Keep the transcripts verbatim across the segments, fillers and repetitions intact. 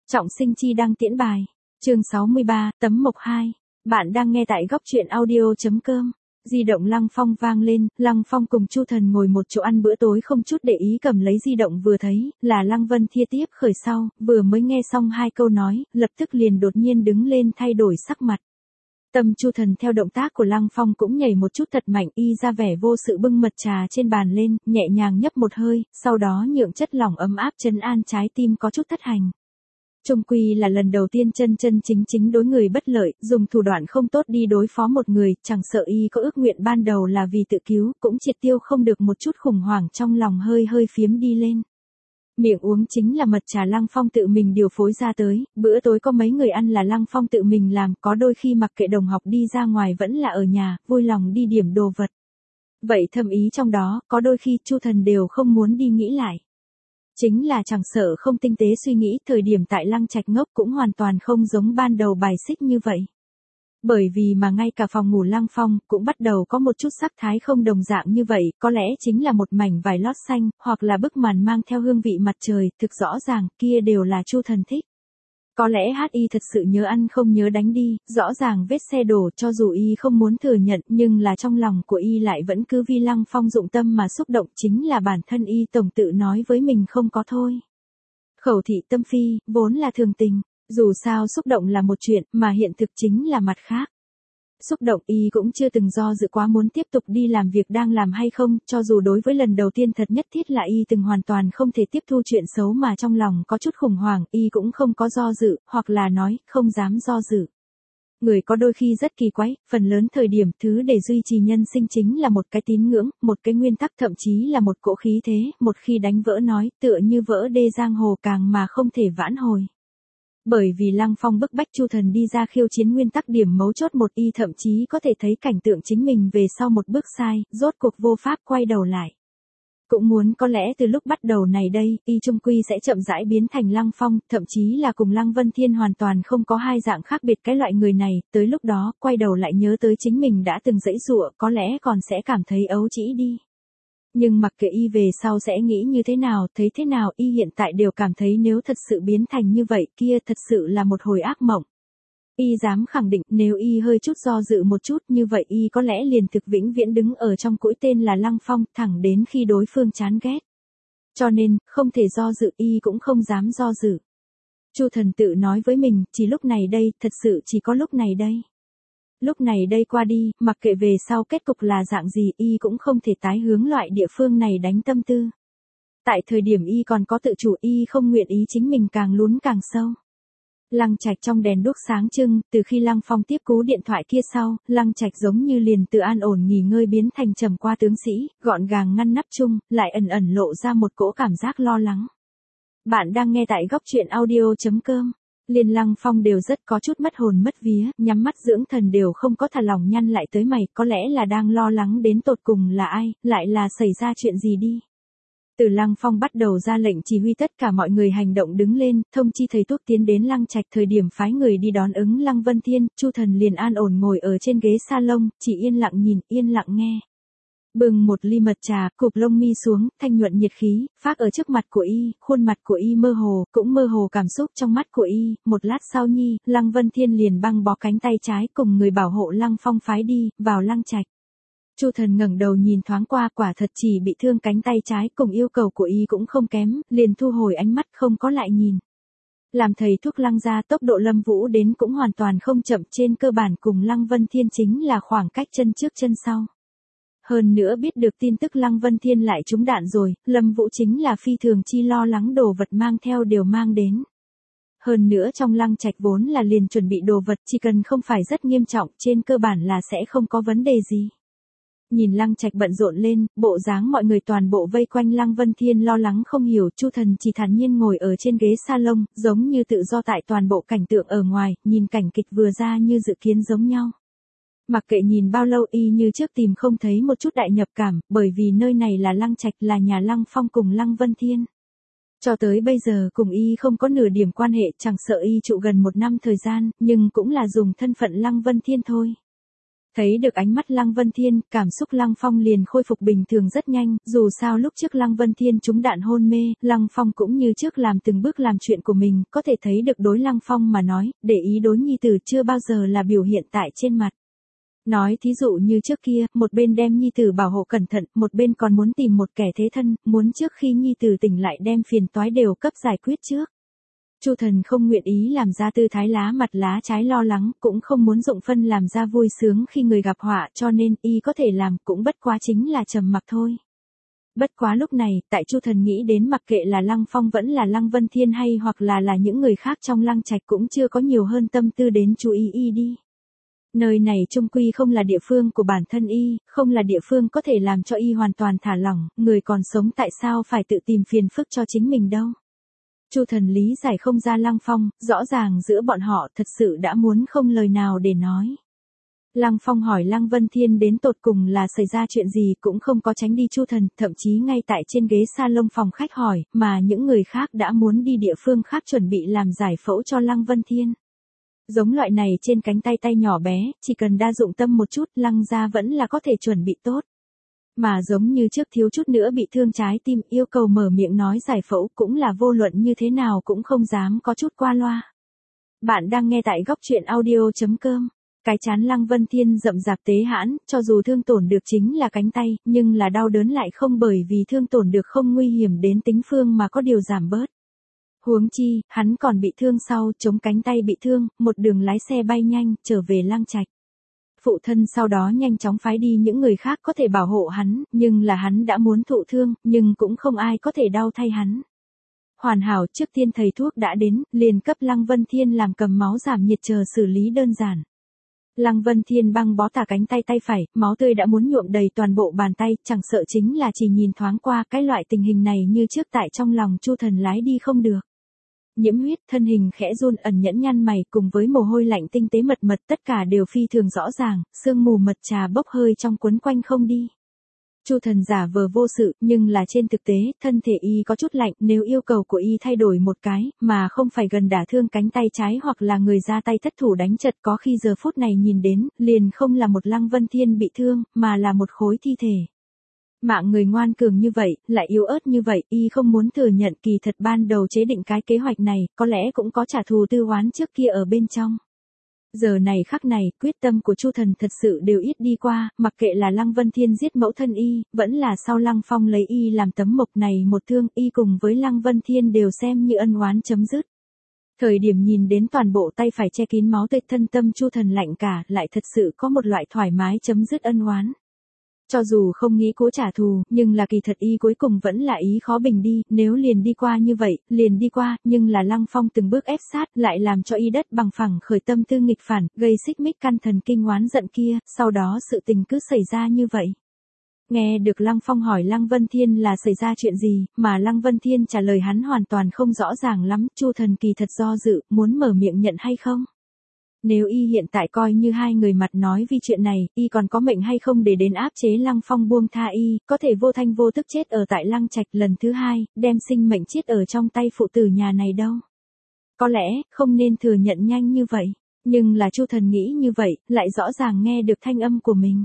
Trọng Sinh chi đăng tiễn bài. Chương sáu mươi ba, tấm mộc hai. Bạn đang nghe tại góc truyện audio.com. Di động Lăng Phong vang lên, Lăng Phong cùng Chu Thần ngồi một chỗ ăn bữa tối không chút để ý cầm lấy di động vừa thấy, là Lăng Vân Thia tiếp khởi sau, vừa mới nghe xong hai câu nói, lập tức liền đột nhiên đứng lên thay đổi sắc mặt. Tâm Chu Thần theo động tác của Lăng Phong cũng nhảy một chút thật mạnh, y ra vẻ vô sự bưng mật trà trên bàn lên, nhẹ nhàng nhấp một hơi, sau đó nhượng chất lỏng ấm áp trấn an trái tim có chút thất hành. Chung quy là lần đầu tiên chân chân chính chính đối người bất lợi, dùng thủ đoạn không tốt đi đối phó một người, chẳng sợ y có ước nguyện ban đầu là vì tự cứu, cũng triệt tiêu không được một chút khủng hoảng trong lòng hơi hơi phiếm đi lên. Miệng uống chính là mật trà Lăng Phong tự mình điều phối ra tới, bữa tối có mấy người ăn là Lăng Phong tự mình làm, có đôi khi mặc kệ đồng học đi ra ngoài vẫn là ở nhà, vui lòng đi điểm đồ vật. Vậy thâm ý trong đó, có đôi khi Chu Thần đều không muốn đi nghĩ lại. Chính là chẳng sợ không tinh tế suy nghĩ, thời điểm tại Lăng Trạch ngốc cũng hoàn toàn không giống ban đầu bài xích như vậy. Bởi vì mà ngay cả phòng ngủ Lăng Phong cũng bắt đầu có một chút sắc thái không đồng dạng như vậy, có lẽ chính là một mảnh vải lót xanh, hoặc là bức màn mang theo hương vị mặt trời, thực rõ ràng kia đều là Chu Thần thích. Có lẽ hát y thật sự nhớ ăn không nhớ đánh đi, rõ ràng vết xe đổ cho dù y không muốn thừa nhận nhưng là trong lòng của y lại vẫn cứ vì Lăng Phong dụng tâm mà xúc động, chính là bản thân y tổng tự nói với mình không có thôi. Khẩu thị tâm phi, vốn là thường tình, dù sao xúc động là một chuyện mà hiện thực chính là mặt khác. Xúc động y cũng chưa từng do dự quá muốn tiếp tục đi làm việc đang làm hay không, cho dù đối với lần đầu tiên thật nhất thiết là y từng hoàn toàn không thể tiếp thu chuyện xấu mà trong lòng có chút khủng hoảng, y cũng không có do dự, hoặc là nói, không dám do dự. Người có đôi khi rất kỳ quái, phần lớn thời điểm thứ để duy trì nhân sinh chính là một cái tín ngưỡng, một cái nguyên tắc, thậm chí là một cỗ khí thế, một khi đánh vỡ nói, tựa như vỡ đê giang hồ càng mà không thể vãn hồi. Bởi vì Lăng Phong bức bách Chu Thần đi ra khiêu chiến nguyên tắc điểm mấu chốt một, y thậm chí có thể thấy cảnh tượng chính mình về sau một bước sai, rốt cuộc vô pháp quay đầu lại. Cũng muốn có lẽ từ lúc bắt đầu này đây, y chung quy sẽ chậm rãi biến thành Lăng Phong, thậm chí là cùng Lăng Vân Thiên hoàn toàn không có hai dạng khác biệt cái loại người này, tới lúc đó, quay đầu lại nhớ tới chính mình đã từng giãy giụa, có lẽ còn sẽ cảm thấy ấu trĩ đi. Nhưng mặc kệ y về sau sẽ nghĩ như thế nào, thấy thế nào, y hiện tại đều cảm thấy nếu thật sự biến thành như vậy kia thật sự là một hồi ác mộng. Y dám khẳng định nếu y hơi chút do dự một chút như vậy y có lẽ liền thực vĩnh viễn đứng ở trong cõi tên là Lăng Phong thẳng đến khi đối phương chán ghét. Cho nên, không thể do dự y cũng không dám do dự. Chu Thần tự nói với mình, chỉ lúc này đây, thật sự chỉ có lúc này đây. Lúc này đây qua đi, mặc kệ về sau kết cục là dạng gì, y cũng không thể tái hướng loại địa phương này đánh tâm tư. Tại thời điểm y còn có tự chủ, y không nguyện ý chính mình càng lún càng sâu. Lăng Trạch trong đèn đuốc sáng trưng, từ khi Lăng Phong tiếp cú điện thoại kia sau, Lăng Trạch giống như liền từ an ổn nghỉ ngơi biến thành trầm qua tướng sĩ, gọn gàng ngăn nắp chung, lại ẩn ẩn lộ ra một cỗ cảm giác lo lắng. Bạn đang nghe tại góc truyện audio.com. Liên Lăng Phong đều rất có chút mất hồn mất vía, nhắm mắt dưỡng thần đều không có thả lỏng nhăn lại tới mày, có lẽ là đang lo lắng đến tột cùng là ai, lại là xảy ra chuyện gì đi. Từ Lăng Phong bắt đầu ra lệnh chỉ huy tất cả mọi người hành động đứng lên, thông chi thầy thuốc tiến đến Lăng Trạch, thời điểm phái người đi đón ứng Lăng Vân Thiên, Chu Thần liền an ổn ngồi ở trên ghế salon, chỉ yên lặng nhìn, yên lặng nghe. Bừng một ly mật trà, cụp lông mi xuống, thanh nhuận nhiệt khí, phác ở trước mặt của y, khuôn mặt của y mơ hồ, cũng mơ hồ cảm xúc trong mắt của y, một lát sau nhi, Lăng Vân Thiên liền băng bó cánh tay trái cùng người bảo hộ Lăng Phong phái đi, vào Lăng Trạch. Chu Thần ngẩng đầu nhìn thoáng qua, quả thật chỉ bị thương cánh tay trái, cùng yêu cầu của y cũng không kém, liền thu hồi ánh mắt không có lại nhìn. Làm thầy thuốc Lăng gia tốc độ Lâm Vũ đến cũng hoàn toàn không chậm, trên cơ bản cùng Lăng Vân Thiên chính là khoảng cách chân trước chân sau. Hơn nữa biết được tin tức Lăng Vân Thiên lại trúng đạn rồi, Lâm Vũ chính là phi thường chi lo lắng đồ vật mang theo đều mang đến. Hơn nữa trong Lăng Trạch vốn là liền chuẩn bị đồ vật, chỉ cần không phải rất nghiêm trọng, trên cơ bản là sẽ không có vấn đề gì. Nhìn Lăng Trạch bận rộn lên, bộ dáng mọi người toàn bộ vây quanh Lăng Vân Thiên lo lắng không hiểu, Chu Thần chỉ thản nhiên ngồi ở trên ghế salon, giống như tự do tại toàn bộ cảnh tượng ở ngoài, nhìn cảnh kịch vừa ra như dự kiến giống nhau. Mặc kệ nhìn bao lâu y như trước tìm không thấy một chút đại nhập cảm, bởi vì nơi này là Lăng Trạch, là nhà Lăng Phong cùng Lăng Vân Thiên. Cho tới bây giờ cùng y không có nửa điểm quan hệ, chẳng sợ y trụ gần một năm thời gian, nhưng cũng là dùng thân phận Lăng Vân Thiên thôi. Thấy được ánh mắt Lăng Vân Thiên, cảm xúc Lăng Phong liền khôi phục bình thường rất nhanh, dù sao lúc trước Lăng Vân Thiên trúng đạn hôn mê, Lăng Phong cũng như trước làm từng bước làm chuyện của mình, có thể thấy được đối Lăng Phong mà nói, để ý đối nhi tử chưa bao giờ là biểu hiện tại trên mặt. Nói thí dụ như trước kia, một bên đem nhi tử bảo hộ cẩn thận, một bên còn muốn tìm một kẻ thế thân, muốn trước khi nhi tử tỉnh lại đem phiền toái đều cấp giải quyết trước. Chu Thần không nguyện ý làm ra tư thái lá mặt lá trái lo lắng, cũng không muốn dụng phân làm ra vui sướng khi người gặp họa, cho nên y có thể làm cũng bất quá chính là trầm mặc thôi. Bất quá lúc này, tại Chu Thần nghĩ đến mặc kệ là Lăng Phong vẫn là Lăng Vân Thiên hay hoặc là là những người khác trong Lăng Trạch cũng chưa có nhiều hơn tâm tư đến chú ý y đi. Nơi này chung quy không là địa phương của bản thân y, không là địa phương có thể làm cho y hoàn toàn thả lỏng, người còn sống tại sao phải tự tìm phiền phức cho chính mình đâu. Chu Thần lý giải không ra Lăng Phong, rõ ràng giữa bọn họ thật sự đã muốn không lời nào để nói. Lăng Phong hỏi Lăng Vân Thiên đến tột cùng là xảy ra chuyện gì cũng không có tránh đi Chu Thần, thậm chí ngay tại trên ghế salon phòng khách hỏi, mà những người khác đã muốn đi địa phương khác chuẩn bị làm giải phẫu cho Lăng Vân Thiên. Giống loại này trên cánh tay tay nhỏ bé, chỉ cần đa dụng tâm một chút, Lăng gia vẫn là có thể chuẩn bị tốt. Mà giống như trước thiếu chút nữa bị thương trái tim, yêu cầu mở miệng nói giải phẫu cũng là vô luận như thế nào cũng không dám có chút qua loa. Bạn đang nghe tại góc truyện audio chấm com. Cái chán Lăng Vân Thiên rậm rạp tế hãn, cho dù thương tổn được chính là cánh tay, nhưng là đau đớn lại không bởi vì thương tổn được không nguy hiểm đến tính phương mà có điều giảm bớt. Huống chi, hắn còn bị thương sau, chống cánh tay bị thương, một đường lái xe bay nhanh, trở về Lăng Trạch. Phụ thân sau đó nhanh chóng phái đi những người khác có thể bảo hộ hắn, nhưng là hắn đã muốn thụ thương, nhưng cũng không ai có thể đau thay hắn. Hoàn hảo, trước tiên thầy thuốc đã đến, liền cấp Lăng Vân Thiên làm cầm máu giảm nhiệt chờ xử lý đơn giản. Lăng Vân Thiên băng bó tả cánh tay tay phải, máu tươi đã muốn nhuộm đầy toàn bộ bàn tay, chẳng sợ chính là chỉ nhìn thoáng qua cái loại tình hình này như trước tại trong lòng Chu Thần lái đi không được. Nhiễm huyết, thân hình khẽ run, ẩn nhẫn nhăn mày, cùng với mồ hôi lạnh tinh tế mật mật, tất cả đều phi thường rõ ràng, sương mù mật trà bốc hơi trong quấn quanh không đi. Chu Thần giả vờ vô sự, nhưng là trên thực tế, thân thể y có chút lạnh, nếu yêu cầu của y thay đổi một cái, mà không phải gần đả thương cánh tay trái hoặc là người ra tay thất thủ đánh chật, có khi giờ phút này nhìn đến, liền không là một Lăng Vân Thiên bị thương, mà là một khối thi thể. Mạng người ngoan cường như vậy, lại yếu ớt như vậy, y không muốn thừa nhận kỳ thật ban đầu chế định cái kế hoạch này, có lẽ cũng có trả thù tư oán trước kia ở bên trong. Giờ này khắc này, quyết tâm của Chu Thần thật sự đều ít đi qua, mặc kệ là Lăng Vân Thiên giết mẫu thân y, vẫn là sau Lăng Phong lấy y làm tấm mộc này một thương, y cùng với Lăng Vân Thiên đều xem như ân oán chấm dứt. Thời điểm nhìn đến toàn bộ tay phải che kín máu tươi, thân tâm Chu Thần lạnh cả, lại thật sự có một loại thoải mái chấm dứt ân oán. Cho dù không nghĩ cố trả thù, nhưng là kỳ thật y cuối cùng vẫn là ý khó bình đi, nếu liền đi qua như vậy, liền đi qua, nhưng là Lăng Phong từng bước ép sát, lại làm cho y đất bằng phẳng khởi tâm tư nghịch phản, gây xích mích căn thần kinh oán giận kia, sau đó sự tình cứ xảy ra như vậy. Nghe được Lăng Phong hỏi Lăng Vân Thiên là xảy ra chuyện gì, mà Lăng Vân Thiên trả lời hắn hoàn toàn không rõ ràng lắm, Chu Thần kỳ thật do dự, muốn mở miệng nhận hay không. Nếu y hiện tại coi như hai người mặt nói vì chuyện này, y còn có mệnh hay không để đến áp chế Lăng Phong buông tha y, có thể vô thanh vô tức chết ở tại Lăng Trạch lần thứ hai, đem sinh mệnh chết ở trong tay phụ tử nhà này đâu. Có lẽ, không nên thừa nhận nhanh như vậy, nhưng là Chu Thần nghĩ như vậy, lại rõ ràng nghe được thanh âm của mình.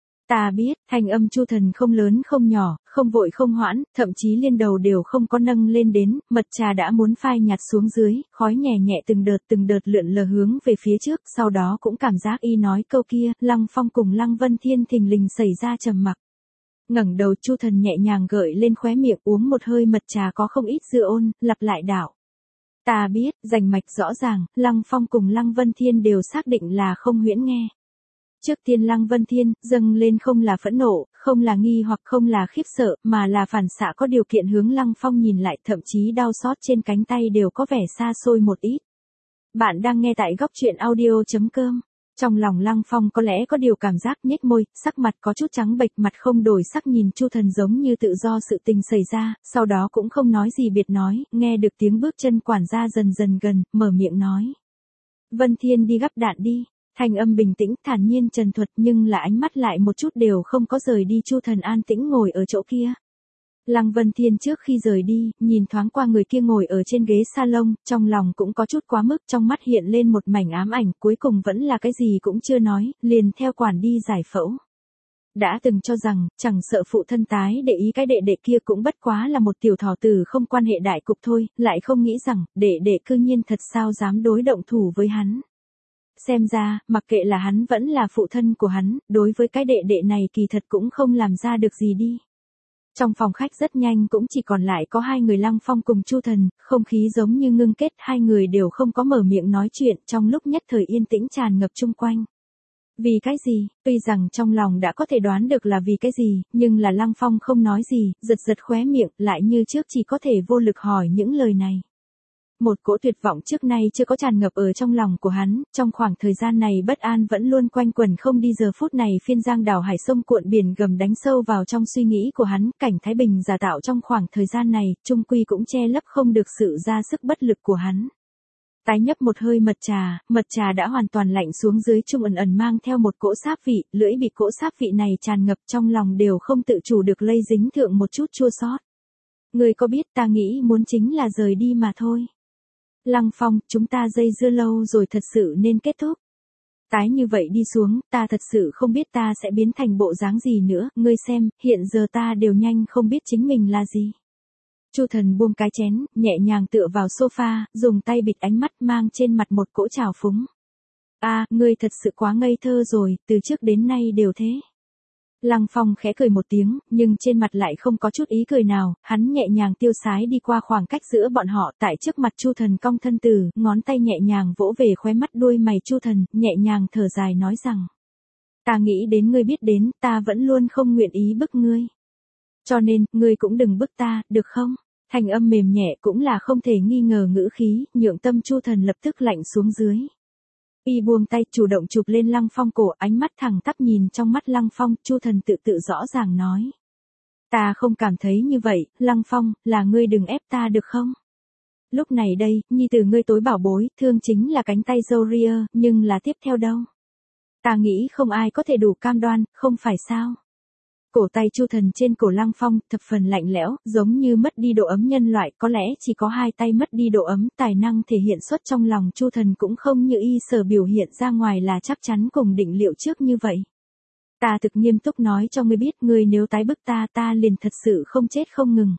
Ta biết, thanh âm Chu Thần không lớn không nhỏ, không vội không hoãn, thậm chí liên đầu đều không có nâng lên đến, mật trà đã muốn phai nhạt xuống dưới, khói nhẹ nhẹ từng đợt từng đợt lượn lờ hướng về phía trước, sau đó cũng cảm giác y nói câu kia, Lăng Phong cùng Lăng Vân Thiên thình lình xảy ra trầm mặc. Ngẩng đầu, Chu Thần nhẹ nhàng gợi lên khóe miệng, uống một hơi mật trà có không ít dư ôn, lặp lại đạo. Ta biết, rành mạch rõ ràng, Lăng Phong cùng Lăng Vân Thiên đều xác định là không huyễn nghe. Trước tiên Lăng Vân Thiên, dâng lên không là phẫn nộ, không là nghi hoặc không là khiếp sợ, mà là phản xạ có điều kiện hướng Lăng Phong nhìn lại, thậm chí đau xót trên cánh tay đều có vẻ xa xôi một ít. Bạn đang nghe tại góc truyện audio chấm com. Trong lòng Lăng Phong có lẽ có điều cảm giác, nhếch môi, sắc mặt có chút trắng bệch, mặt không đổi sắc nhìn Chu Thần giống như tự do sự tình xảy ra, sau đó cũng không nói gì biệt nói, nghe được tiếng bước chân quản gia dần dần gần, mở miệng nói. Vân Thiên đi gắp đạn đi. Thanh âm bình tĩnh, thản nhiên trần thuật, nhưng là ánh mắt lại một chút đều không có rời đi. Chu Thần an tĩnh ngồi ở chỗ kia. Lăng Vân Thiên trước khi rời đi, nhìn thoáng qua người kia ngồi ở trên ghế salon, trong lòng cũng có chút quá mức, trong mắt hiện lên một mảnh ám ảnh, cuối cùng vẫn là cái gì cũng chưa nói, liền theo quản đi giải phẫu. Đã từng cho rằng, chẳng sợ phụ thân tái để ý cái đệ đệ kia cũng bất quá là một tiểu thỏ tử không quan hệ đại cục thôi, lại không nghĩ rằng, đệ đệ cư nhiên thật sao dám đối động thủ với hắn. Xem ra, mặc kệ là hắn vẫn là phụ thân của hắn, đối với cái đệ đệ này kỳ thật cũng không làm ra được gì đi. Trong phòng khách rất nhanh cũng chỉ còn lại có hai người Lăng Phong cùng Chu Thần, không khí giống như ngưng kết, hai người đều không có mở miệng nói chuyện, trong lúc nhất thời yên tĩnh tràn ngập chung quanh. Vì cái gì, tuy rằng trong lòng đã có thể đoán được là vì cái gì, nhưng là Lăng Phong không nói gì, giật giật khóe miệng, lại như trước chỉ có thể vô lực hỏi những lời này. Một cỗ tuyệt vọng trước nay chưa có tràn ngập ở trong lòng của hắn, trong khoảng thời gian này bất an vẫn luôn quanh quẩn không đi, giờ phút này phiên giang đảo hải sông cuộn biển gầm đánh sâu vào trong suy nghĩ của hắn, cảnh thái bình giả tạo trong khoảng thời gian này, chung quy cũng che lấp không được sự ra sức bất lực của hắn. Tái nhấp một hơi mật trà, mật trà đã hoàn toàn lạnh xuống dưới, trung ẩn ẩn mang theo một cỗ sáp vị, lưỡi bị cỗ sáp vị này tràn ngập, trong lòng đều không tự chủ được lây dính thượng một chút chua xót. Ngươi có biết ta nghĩ muốn chính là rời đi mà thôi. Lăng Phong, chúng ta dây dưa lâu rồi, thật sự nên kết thúc. Tái như vậy đi xuống, ta thật sự không biết ta sẽ biến thành bộ dáng gì nữa, ngươi xem, hiện giờ ta đều nhanh không biết chính mình là gì. Chu Thần buông cái chén, nhẹ nhàng tựa vào sofa, dùng tay bịt ánh mắt, mang trên mặt một cỗ trào phúng. A, à, ngươi thật sự quá ngây thơ rồi, từ trước đến nay đều thế. Lăng Phong khẽ cười một tiếng, nhưng trên mặt lại không có chút ý cười nào, hắn nhẹ nhàng tiêu sái đi qua khoảng cách giữa bọn họ, tại trước mặt Chu Thần cong thân từ, ngón tay nhẹ nhàng vỗ về khóe mắt đuôi mày Chu Thần, nhẹ nhàng thở dài nói rằng. Ta nghĩ đến ngươi biết đến, ta vẫn luôn không nguyện ý bức ngươi. Cho nên, ngươi cũng đừng bức ta, được không? Thanh âm mềm nhẹ cũng là không thể nghi ngờ ngữ khí, nhượng tâm Chu Thần lập tức lạnh xuống dưới. Y buông tay, chủ động chụp lên Lăng Phong cổ, ánh mắt thẳng tắp nhìn trong mắt Lăng Phong, Chu Thần tự tự rõ ràng nói. Ta không cảm thấy như vậy, Lăng Phong, là ngươi đừng ép ta được không? Lúc này đây, nhi tử ngươi tối bảo bối, thương chính là cánh tay Zoria, nhưng là tiếp theo đâu? Ta nghĩ không ai có thể đủ cam đoan, không phải sao? Cổ tay Chu Thần trên cổ Lăng Phong, thập phần lạnh lẽo, giống như mất đi độ ấm nhân loại, có lẽ chỉ có hai tay mất đi độ ấm, tài năng thể hiện xuất trong lòng Chu Thần cũng không như y sở biểu hiện ra ngoài là chắc chắn cùng định liệu trước như vậy. Ta thực nghiêm túc nói cho ngươi biết, ngươi nếu tái bức ta, ta liền thật sự không chết không ngừng.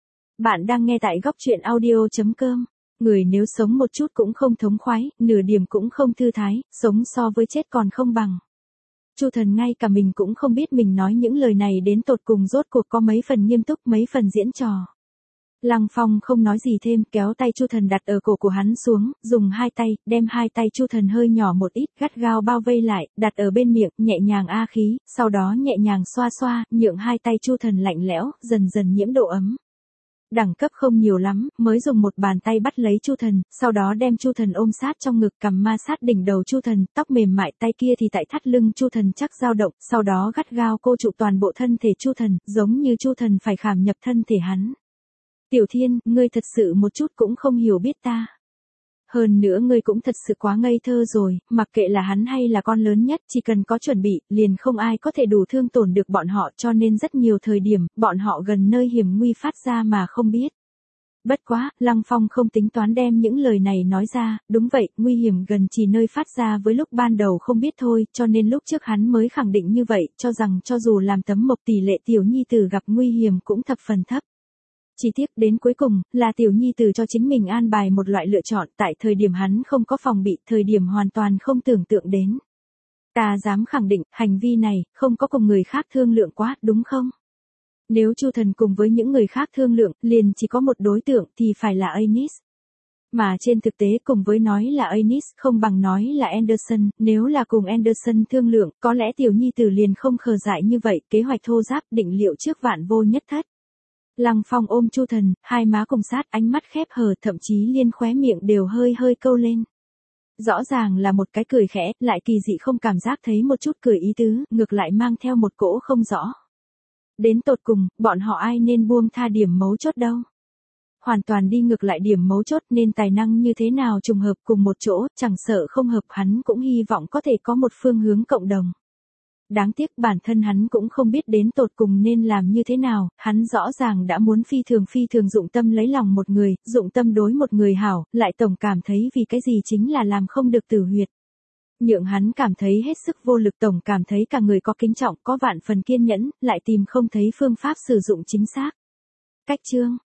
Bạn đang nghe tại góc truyện audio chấm com. Người nếu sống một chút cũng không thống khoái, nửa điểm cũng không thư thái, sống so với chết còn không bằng. Chu Thần ngay cả mình cũng không biết mình nói những lời này đến tột cùng rốt cuộc có mấy phần nghiêm túc, mấy phần diễn trò. Lăng Phong không nói gì thêm, kéo tay Chu Thần đặt ở cổ của hắn xuống, dùng hai tay, đem hai tay Chu Thần hơi nhỏ một ít, gắt gao bao vây lại, đặt ở bên miệng, nhẹ nhàng a khí, sau đó nhẹ nhàng xoa xoa, nhượng hai tay Chu Thần lạnh lẽo, dần dần nhiễm độ ấm. Đẳng cấp không nhiều lắm, mới dùng một bàn tay bắt lấy Chu Thần, sau đó đem Chu Thần ôm sát trong ngực, cầm ma sát đỉnh đầu Chu Thần, tóc mềm mại, tay kia thì tại thắt lưng Chu Thần chắc dao động, sau đó gắt gao cô trụ toàn bộ thân thể Chu Thần, giống như Chu Thần phải khảm nhập thân thể hắn. Tiểu Thiên, ngươi thật sự một chút cũng không hiểu biết ta. Hơn nữa ngươi cũng thật sự quá ngây thơ rồi, mặc kệ là hắn hay là con lớn nhất, chỉ cần có chuẩn bị, liền không ai có thể đủ thương tổn được bọn họ, cho nên rất nhiều thời điểm, bọn họ gần nơi hiểm nguy phát ra mà không biết. Bất quá, Lăng Phong không tính toán đem những lời này nói ra, đúng vậy, nguy hiểm gần chỉ nơi phát ra với lúc ban đầu không biết thôi, cho nên lúc trước hắn mới khẳng định như vậy, cho rằng cho dù làm tấm mộc tỷ lệ tiểu nhi tử gặp nguy hiểm cũng thập phần thấp. Chỉ tiếc đến cuối cùng, là tiểu nhi tử cho chính mình an bài một loại lựa chọn, tại thời điểm hắn không có phòng bị, thời điểm hoàn toàn không tưởng tượng đến. Ta dám khẳng định, hành vi này, không có cùng người khác thương lượng quá, đúng không? Nếu Chu Thần cùng với những người khác thương lượng, liền chỉ có một đối tượng thì phải là Anis. Mà trên thực tế cùng với nói là Anis không bằng nói là Anderson, nếu là cùng Anderson thương lượng, có lẽ tiểu nhi tử liền không khờ dại như vậy, kế hoạch thô giáp định liệu trước vạn vô nhất thất. Lăng Phong ôm Chu Thần, hai má cùng sát, ánh mắt khép hờ, thậm chí liên khóe miệng đều hơi hơi câu lên. Rõ ràng là một cái cười khẽ, lại kỳ dị không cảm giác thấy một chút cười ý tứ, ngược lại mang theo một cỗ không rõ. Đến tột cùng, bọn họ ai nên buông tha điểm mấu chốt đâu. Hoàn toàn đi ngược lại điểm mấu chốt nên tài năng như thế nào trùng hợp cùng một chỗ, chẳng sợ không hợp hắn cũng hy vọng có thể có một phương hướng cộng đồng. Đáng tiếc bản thân hắn cũng không biết đến tột cùng nên làm như thế nào, hắn rõ ràng đã muốn phi thường phi thường dụng tâm lấy lòng một người, dụng tâm đối một người hảo, lại tổng cảm thấy vì cái gì chính là làm không được tử huyệt. Nhượng hắn cảm thấy hết sức vô lực, tổng cảm thấy cả người có kính trọng, có vạn phần kiên nhẫn, lại tìm không thấy phương pháp sử dụng chính xác. Cách chương